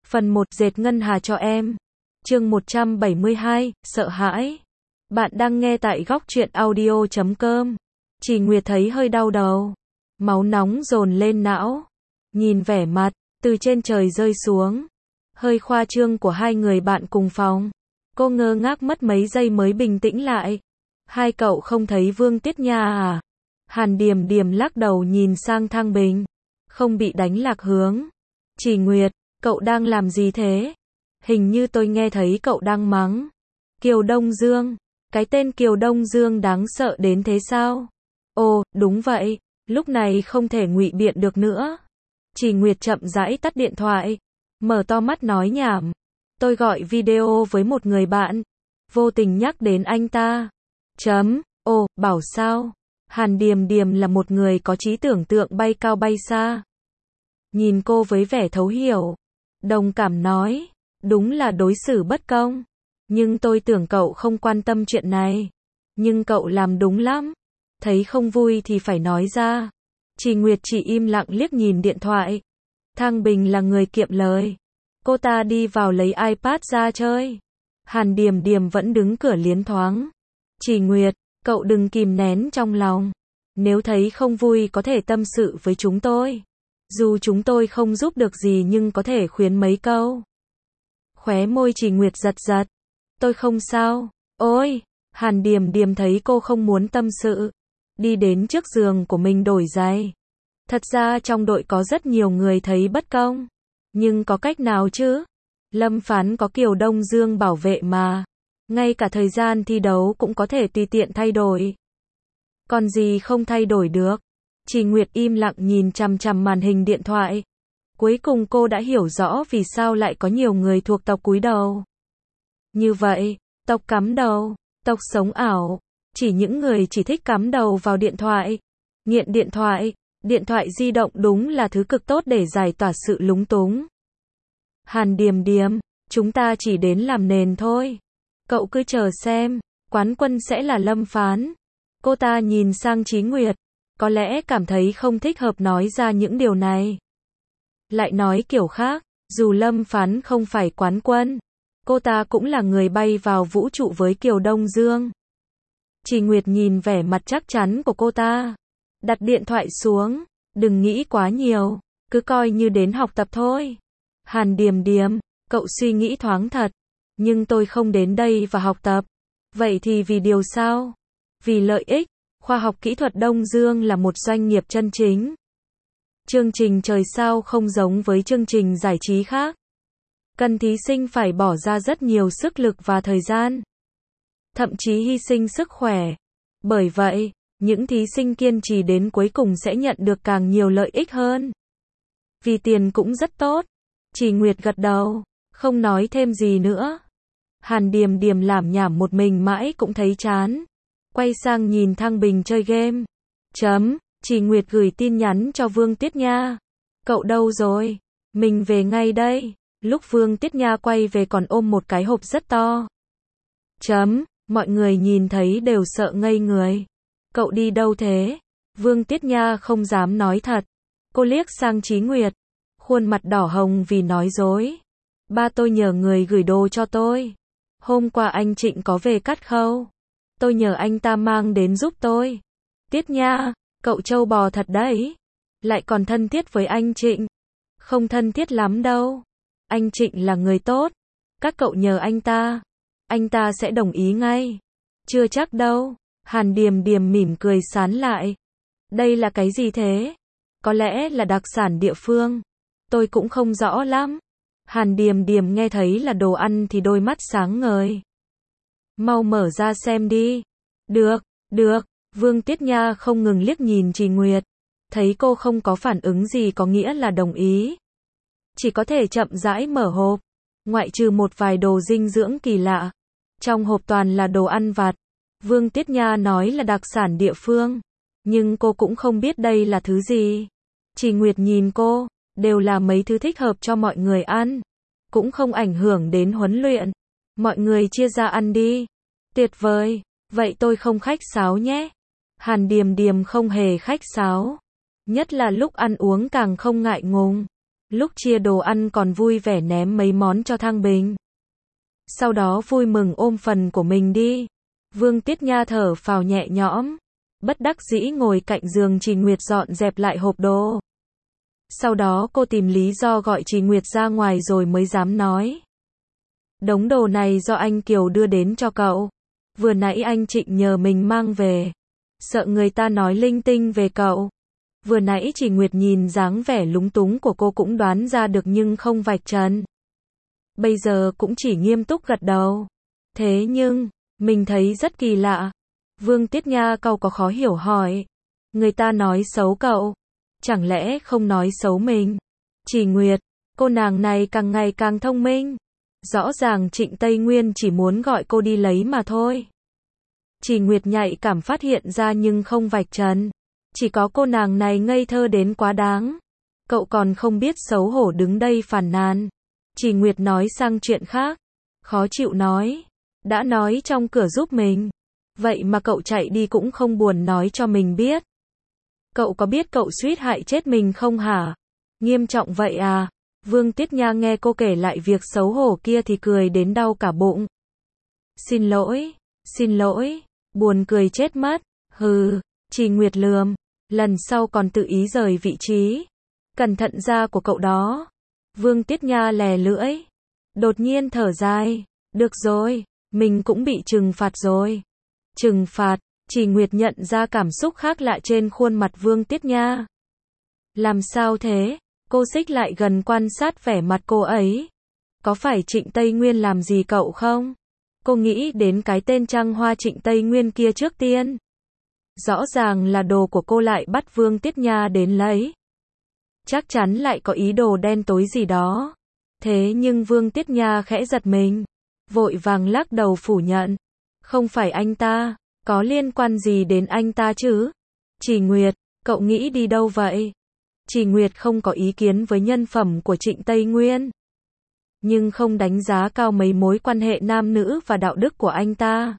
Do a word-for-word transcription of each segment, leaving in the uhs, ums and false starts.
Phần một dệt ngân hà cho em. Chương một trăm bảy mươi hai, sợ hãi. Bạn đang nghe tại góc truyện audio chấm com. Chỉ Nguyệt thấy hơi đau đầu. Máu nóng dồn lên não. Nhìn vẻ mặt, từ trên trời rơi xuống. Hơi khoa trương của hai người bạn cùng phòng. Cô ngơ ngác mất mấy giây mới bình tĩnh lại. Hai cậu không thấy Vương Tiết Nha à? Hàn Điềm Điềm lắc đầu nhìn sang Thăng Bình. Không bị đánh lạc hướng. Chỉ Nguyệt, cậu đang làm gì thế? Hình như tôi nghe thấy cậu đang mắng Kiều Đông Dương. Cái tên Kiều Đông Dương đáng sợ đến thế sao? Ồ, đúng vậy, lúc này không thể ngụy biện được nữa. Chỉ Nguyệt chậm rãi tắt điện thoại, mở to mắt nói nhảm. Tôi gọi video với một người bạn, vô tình nhắc đến anh ta. Chấm, ồ, bảo sao? Hàn Điềm Điềm là một người có trí tưởng tượng bay cao bay xa. Nhìn cô với vẻ thấu hiểu, đồng cảm nói, đúng là đối xử bất công. Nhưng tôi tưởng cậu không quan tâm chuyện này. Nhưng cậu làm đúng lắm. Thấy không vui thì phải nói ra. Chỉ Nguyệt chỉ im lặng liếc nhìn điện thoại. Thăng Bình là người kiệm lời. Cô ta đi vào lấy iPad ra chơi. Hàn Điềm Điềm vẫn đứng cửa liến thoáng. Chỉ Nguyệt, cậu đừng kìm nén trong lòng. Nếu thấy không vui có thể tâm sự với chúng tôi. Dù chúng tôi không giúp được gì nhưng có thể khuyến mấy câu. Khóe môi Chỉ Nguyệt giật giật. Tôi không sao. Ôi, Hàn Điềm Điềm thấy cô không muốn tâm sự. Đi đến trước giường của mình đổi giày. Thật ra trong đội có rất nhiều người thấy bất công. Nhưng có cách nào chứ? Lâm Phán có Kiều Đông Dương bảo vệ mà. Ngay cả thời gian thi đấu cũng có thể tùy tiện thay đổi. Còn gì không thay đổi được? Chỉ Nguyệt im lặng nhìn chằm chằm màn hình điện thoại. Cuối cùng cô đã hiểu rõ vì sao lại có nhiều người thuộc tộc cúi đầu. Như vậy, tộc cắm đầu, tộc sống ảo, chỉ những người chỉ thích cắm đầu vào điện thoại, nghiện điện thoại, điện thoại di động đúng là thứ cực tốt để giải tỏa sự lúng túng. Hàn Điềm Điềm, chúng ta chỉ đến làm nền thôi. Cậu cứ chờ xem, quán quân sẽ là Lâm Phán. Cô ta nhìn sang Chí Nguyệt, có lẽ cảm thấy không thích hợp nói ra những điều này. Lại nói kiểu khác, dù Lâm Phán không phải quán quân, cô ta cũng là người bay vào vũ trụ với Kiều Đông Dương. Chỉ Nguyệt nhìn vẻ mặt chắc chắn của cô ta. Đặt điện thoại xuống, đừng nghĩ quá nhiều, cứ coi như đến học tập thôi. Hàn Điềm Điềm, cậu suy nghĩ thoáng thật. Nhưng tôi không đến đây và học tập. Vậy thì vì điều sao? Vì lợi ích, khoa học kỹ thuật Đông Dương là một doanh nghiệp chân chính. Chương trình trời sao không giống với chương trình giải trí khác. Cần thí sinh phải bỏ ra rất nhiều sức lực và thời gian. Thậm chí hy sinh sức khỏe. Bởi vậy, những thí sinh kiên trì đến cuối cùng sẽ nhận được càng nhiều lợi ích hơn. Vì tiền cũng rất tốt. Chỉ Nguyệt gật đầu, không nói thêm gì nữa. Hàn Điềm Điềm làm nhảm một mình mãi cũng thấy chán. Quay sang nhìn Thăng Bình chơi game. Chấm, Chỉ Nguyệt gửi tin nhắn cho Vương Tiết Nha. Cậu đâu rồi? Mình về ngay đây. Lúc Vương Tiết Nha quay về còn ôm một cái hộp rất to. Chấm, mọi người nhìn thấy đều sợ ngây người. Cậu đi đâu thế? Vương Tiết Nha không dám nói thật. Cô liếc sang Chí Nguyệt. Khuôn mặt đỏ hồng vì nói dối. Ba tôi nhờ người gửi đồ cho tôi. Hôm qua anh Trịnh có về cắt khâu. Tôi nhờ anh ta mang đến giúp tôi. Tiết Nha, cậu trâu bò thật đấy. Lại còn thân thiết với anh Trịnh. Không thân thiết lắm đâu. Anh Trịnh là người tốt. Các cậu nhờ anh ta. Anh ta sẽ đồng ý ngay. Chưa chắc đâu. Hàn Điềm Điềm mỉm cười sán lại. Đây là cái gì thế? Có lẽ là đặc sản địa phương. Tôi cũng không rõ lắm. Hàn Điềm Điềm nghe thấy là đồ ăn thì đôi mắt sáng ngời. Mau mở ra xem đi. Được, được. Vương Tiết Nha không ngừng liếc nhìn Chỉ Nguyệt. Thấy cô không có phản ứng gì có nghĩa là đồng ý. Chỉ có thể chậm rãi mở hộp. Ngoại trừ một vài đồ dinh dưỡng kỳ lạ. Trong hộp toàn là đồ ăn vặt. Vương Tiết Nha nói là đặc sản địa phương. Nhưng cô cũng không biết đây là thứ gì. Chỉ Nguyệt nhìn cô. Đều là mấy thứ thích hợp cho mọi người ăn. Cũng không ảnh hưởng đến huấn luyện. Mọi người chia ra ăn đi. Tuyệt vời. Vậy tôi không khách sáo nhé. Hàn Điềm Điềm không hề khách sáo. Nhất là lúc ăn uống càng không ngại ngùng. Lúc chia đồ ăn còn vui vẻ ném mấy món cho Thang Bình. Sau đó vui mừng ôm phần của mình đi. Vương Tiết Nha thở phào nhẹ nhõm. Bất đắc dĩ ngồi cạnh giường Trì Nguyệt dọn dẹp lại hộp đồ. Sau đó cô tìm lý do gọi Trì Nguyệt ra ngoài rồi mới dám nói. Đống đồ này do anh Kiều đưa đến cho cậu. Vừa nãy anh Trịnh nhờ mình mang về. Sợ người ta nói linh tinh về cậu. Vừa nãy Trì Nguyệt nhìn dáng vẻ lúng túng của cô cũng đoán ra được nhưng không vạch trần. Bây giờ cũng chỉ nghiêm túc gật đầu. Thế nhưng, mình thấy rất kỳ lạ. Vương Tiết Nha cau có khó hiểu hỏi. Người ta nói xấu cậu. Chẳng lẽ không nói xấu mình? Trì Nguyệt, cô nàng này càng ngày càng thông minh. Rõ ràng Trịnh Tây Nguyên chỉ muốn gọi cô đi lấy mà thôi. Trì Nguyệt nhạy cảm phát hiện ra nhưng không vạch trần. Chỉ có cô nàng này ngây thơ đến quá đáng. Cậu còn không biết xấu hổ đứng đây phàn nàn. Trì Nguyệt nói sang chuyện khác. Khó chịu nói. Đã nói trong cửa giúp mình. Vậy mà cậu chạy đi cũng không buồn nói cho mình biết. Cậu có biết cậu suýt hại chết mình không hả? Nghiêm trọng vậy à? Vương Tiết Nha nghe cô kể lại việc xấu hổ kia thì cười đến đau cả bụng. Xin lỗi, xin lỗi, buồn cười chết mất. Hừ, Trì Nguyệt lườm. Lần sau còn tự ý rời vị trí. Cẩn thận da của cậu đó. Vương Tiết Nha lè lưỡi. Đột nhiên thở dài. Được rồi, mình cũng bị trừng phạt rồi. Trừng phạt, Trì Nguyệt nhận ra cảm xúc khác lạ trên khuôn mặt Vương Tiết Nha. Làm sao thế? Cô xích lại gần quan sát vẻ mặt cô ấy. Có phải Trịnh Tây Nguyên làm gì cậu không? Cô nghĩ đến cái tên trăng hoa Trịnh Tây Nguyên kia trước tiên. Rõ ràng là đồ của cô lại bắt Vương Tiết Nha đến lấy. Chắc chắn lại có ý đồ đen tối gì đó. Thế nhưng Vương Tiết Nha khẽ giật mình. Vội vàng lắc đầu phủ nhận. Không phải anh ta, có liên quan gì đến anh ta chứ? Trì Nguyệt, cậu nghĩ đi đâu vậy? Trì Nguyệt không có ý kiến với nhân phẩm của Trịnh Tây Nguyên. Nhưng không đánh giá cao mấy mối quan hệ nam nữ và đạo đức của anh ta.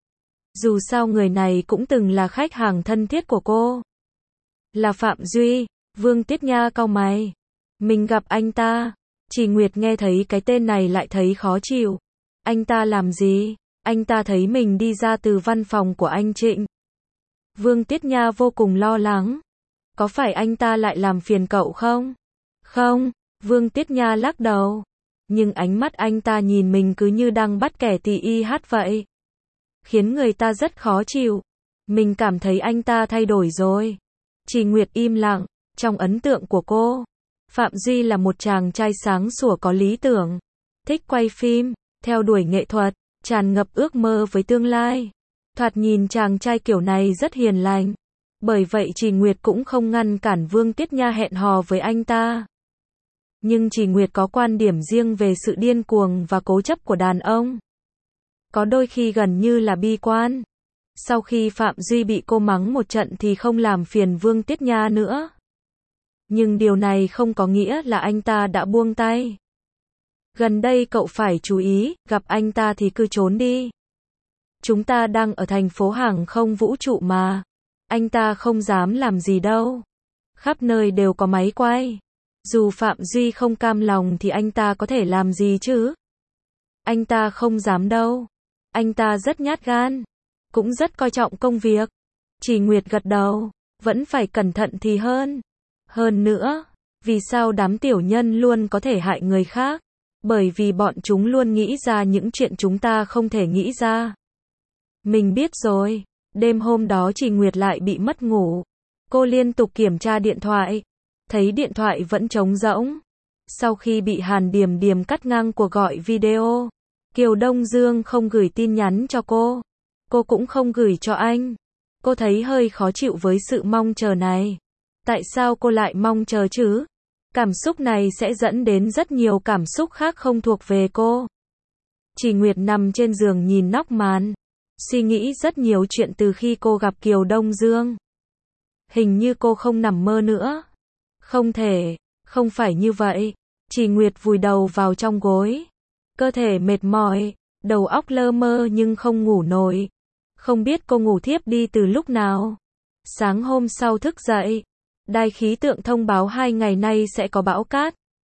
Dù sao người này cũng từng là khách hàng thân thiết của cô. Là Phạm Duy. Vương Tiết Nha cau mày. Mình gặp anh ta. Trì Nguyệt nghe thấy cái tên này lại thấy khó chịu. Anh ta làm gì? Anh ta thấy mình đi ra từ văn phòng của anh Trịnh. Vương Tiết Nha vô cùng lo lắng. Có phải anh ta lại làm phiền cậu không? Không, Vương Tiết Nha lắc đầu. Nhưng ánh mắt anh ta nhìn mình cứ như đang bắt kẻ tỳ y hát vậy. Khiến người ta rất khó chịu. Mình cảm thấy anh ta thay đổi rồi. Trì Nguyệt im lặng. Trong ấn tượng của cô, Phạm Duy là một chàng trai sáng sủa có lý tưởng. Thích quay phim, theo đuổi nghệ thuật, tràn ngập ước mơ với tương lai. Thoạt nhìn chàng trai kiểu này rất hiền lành. Bởi vậy Trì Nguyệt cũng không ngăn cản Vương Tiết Nha hẹn hò với anh ta. Nhưng Trì Nguyệt có quan điểm riêng về sự điên cuồng và cố chấp của đàn ông. Có đôi khi gần như là bi quan. Sau khi Phạm Duy bị cô mắng một trận thì không làm phiền Vương Tiết Nha nữa. Nhưng điều này không có nghĩa là anh ta đã buông tay. Gần đây cậu phải chú ý, gặp anh ta thì cứ trốn đi. Chúng ta đang ở thành phố hàng không vũ trụ mà. Anh ta không dám làm gì đâu. Khắp nơi đều có máy quay. Dù Phạm Duy không cam lòng thì anh ta có thể làm gì chứ? Anh ta không dám đâu. Anh ta rất nhát gan. Cũng rất coi trọng công việc. Trì Nguyệt gật đầu. Vẫn phải cẩn thận thì hơn. Hơn nữa, vì sao đám tiểu nhân luôn có thể hại người khác? Bởi vì bọn chúng luôn nghĩ ra những chuyện chúng ta không thể nghĩ ra. Mình biết rồi. Đêm hôm đó Trì Nguyệt lại bị mất ngủ. Cô liên tục kiểm tra điện thoại. Thấy điện thoại vẫn trống rỗng. Sau khi bị Hàn Điềm Điềm cắt ngang cuộc gọi video, Kiều Đông Dương không gửi tin nhắn cho cô. Cô cũng không gửi cho anh. Cô thấy hơi khó chịu với sự mong chờ này. Tại sao cô lại mong chờ chứ? Cảm xúc này sẽ dẫn đến rất nhiều cảm xúc khác không thuộc về cô. Trì Nguyệt nằm trên giường nhìn nóc màn. Suy nghĩ rất nhiều chuyện từ khi cô gặp Kiều Đông Dương. Hình như cô không nằm mơ nữa. Không thể, không phải như vậy. Trì Nguyệt vùi đầu vào trong gối. Cơ thể mệt mỏi, đầu óc lơ mơ nhưng không ngủ nổi. Không biết cô ngủ thiếp đi từ lúc nào. Sáng hôm sau thức dậy, đài khí tượng thông báo hai ngày nay sẽ có bão cát.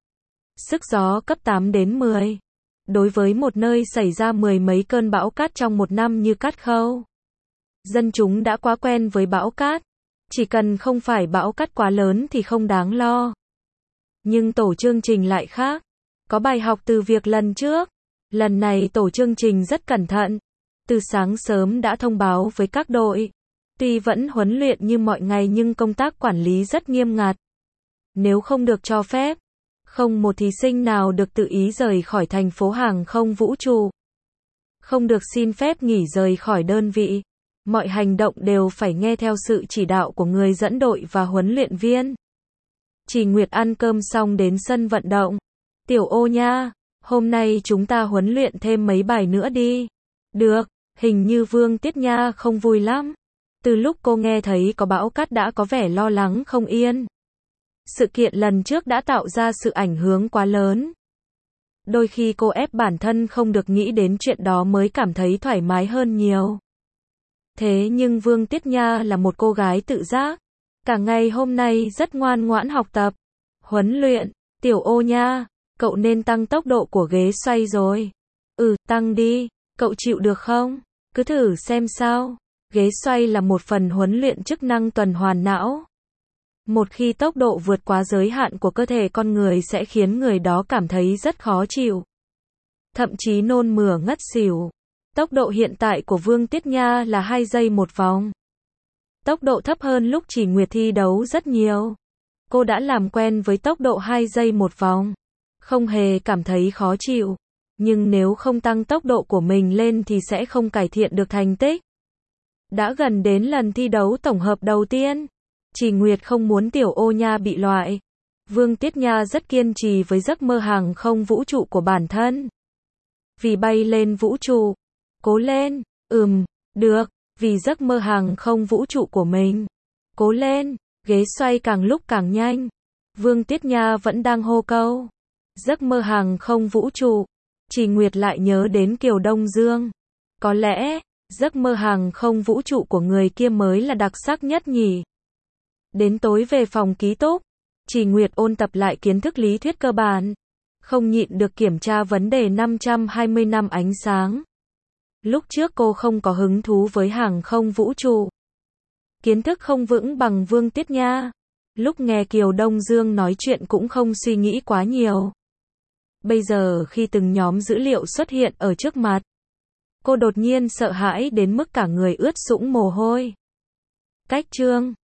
Sức gió cấp tám đến mười. Đối với một nơi xảy ra mười mấy cơn bão cát trong một năm như Cát Khâu, dân chúng đã quá quen với bão cát. Chỉ cần không phải bão cát quá lớn thì không đáng lo. Nhưng tổ chương trình lại khác. Có bài học từ việc lần trước. Lần này tổ chương trình rất cẩn thận. Từ sáng sớm đã thông báo với các đội. Tuy vẫn huấn luyện như mọi ngày nhưng công tác quản lý rất nghiêm ngặt. Nếu không được cho phép, không một thí sinh nào được tự ý rời khỏi thành phố hàng không vũ trụ. Không được xin phép nghỉ rời khỏi đơn vị. Mọi hành động đều phải nghe theo sự chỉ đạo của người dẫn đội và huấn luyện viên. Chỉ Nguyệt ăn cơm xong đến sân vận động. Tiểu Ô nha, hôm nay chúng ta huấn luyện thêm mấy bài nữa đi. Được, hình như Vương Tiết Nha không vui lắm. Từ lúc cô nghe thấy có bão cát đã có vẻ lo lắng không yên. Sự kiện lần trước đã tạo ra sự ảnh hưởng quá lớn. Đôi khi cô ép bản thân không được nghĩ đến chuyện đó mới cảm thấy thoải mái hơn nhiều. Thế nhưng Vương Tiết Nha là một cô gái tự giác. Cả ngày hôm nay rất ngoan ngoãn học tập, huấn luyện. Tiểu Ô nha, cậu nên tăng tốc độ của ghế xoay rồi. Ừ, tăng đi, cậu chịu được không? Cứ thử xem sao. Ghế xoay là một phần huấn luyện chức năng tuần hoàn não. Một khi tốc độ vượt quá giới hạn của cơ thể con người sẽ khiến người đó cảm thấy rất khó chịu. Thậm chí nôn mửa ngất xỉu. Tốc độ hiện tại của Vương Tiết Nha là hai giây một vòng. Tốc độ thấp hơn lúc Chỉ Nguyệt thi đấu rất nhiều. Cô đã làm quen với tốc độ hai giây một vòng. Không hề cảm thấy khó chịu. Nhưng nếu không tăng tốc độ của mình lên thì sẽ không cải thiện được thành tích. Đã gần đến lần thi đấu tổng hợp đầu tiên. Chỉ Nguyệt không muốn Tiểu Ô nha bị loại. Vương Tiết Nha rất kiên trì với giấc mơ hàng không vũ trụ của bản thân. Vì bay lên vũ trụ. Cố lên. Ừm, được. Vì giấc mơ hàng không vũ trụ của mình. Cố lên. Ghế xoay càng lúc càng nhanh. Vương Tiết Nha vẫn đang hô câu. Giấc mơ hàng không vũ trụ. Chỉ Nguyệt lại nhớ đến Kiều Đông Dương. Có lẽ, giấc mơ hàng không vũ trụ của người kia mới là đặc sắc nhất nhỉ. Đến tối về phòng ký túc, Chỉ Nguyệt ôn tập lại kiến thức lý thuyết cơ bản. Không nhịn được kiểm tra vấn đề năm trăm hai mươi năm ánh sáng. Lúc trước cô không có hứng thú với hàng không vũ trụ. Kiến thức không vững bằng Vương Tiết Nha. Lúc nghe Kiều Đông Dương nói chuyện cũng không suy nghĩ quá nhiều. Bây giờ khi từng nhóm dữ liệu xuất hiện ở trước mặt, cô đột nhiên sợ hãi đến mức cả người ướt sũng mồ hôi. Cách chương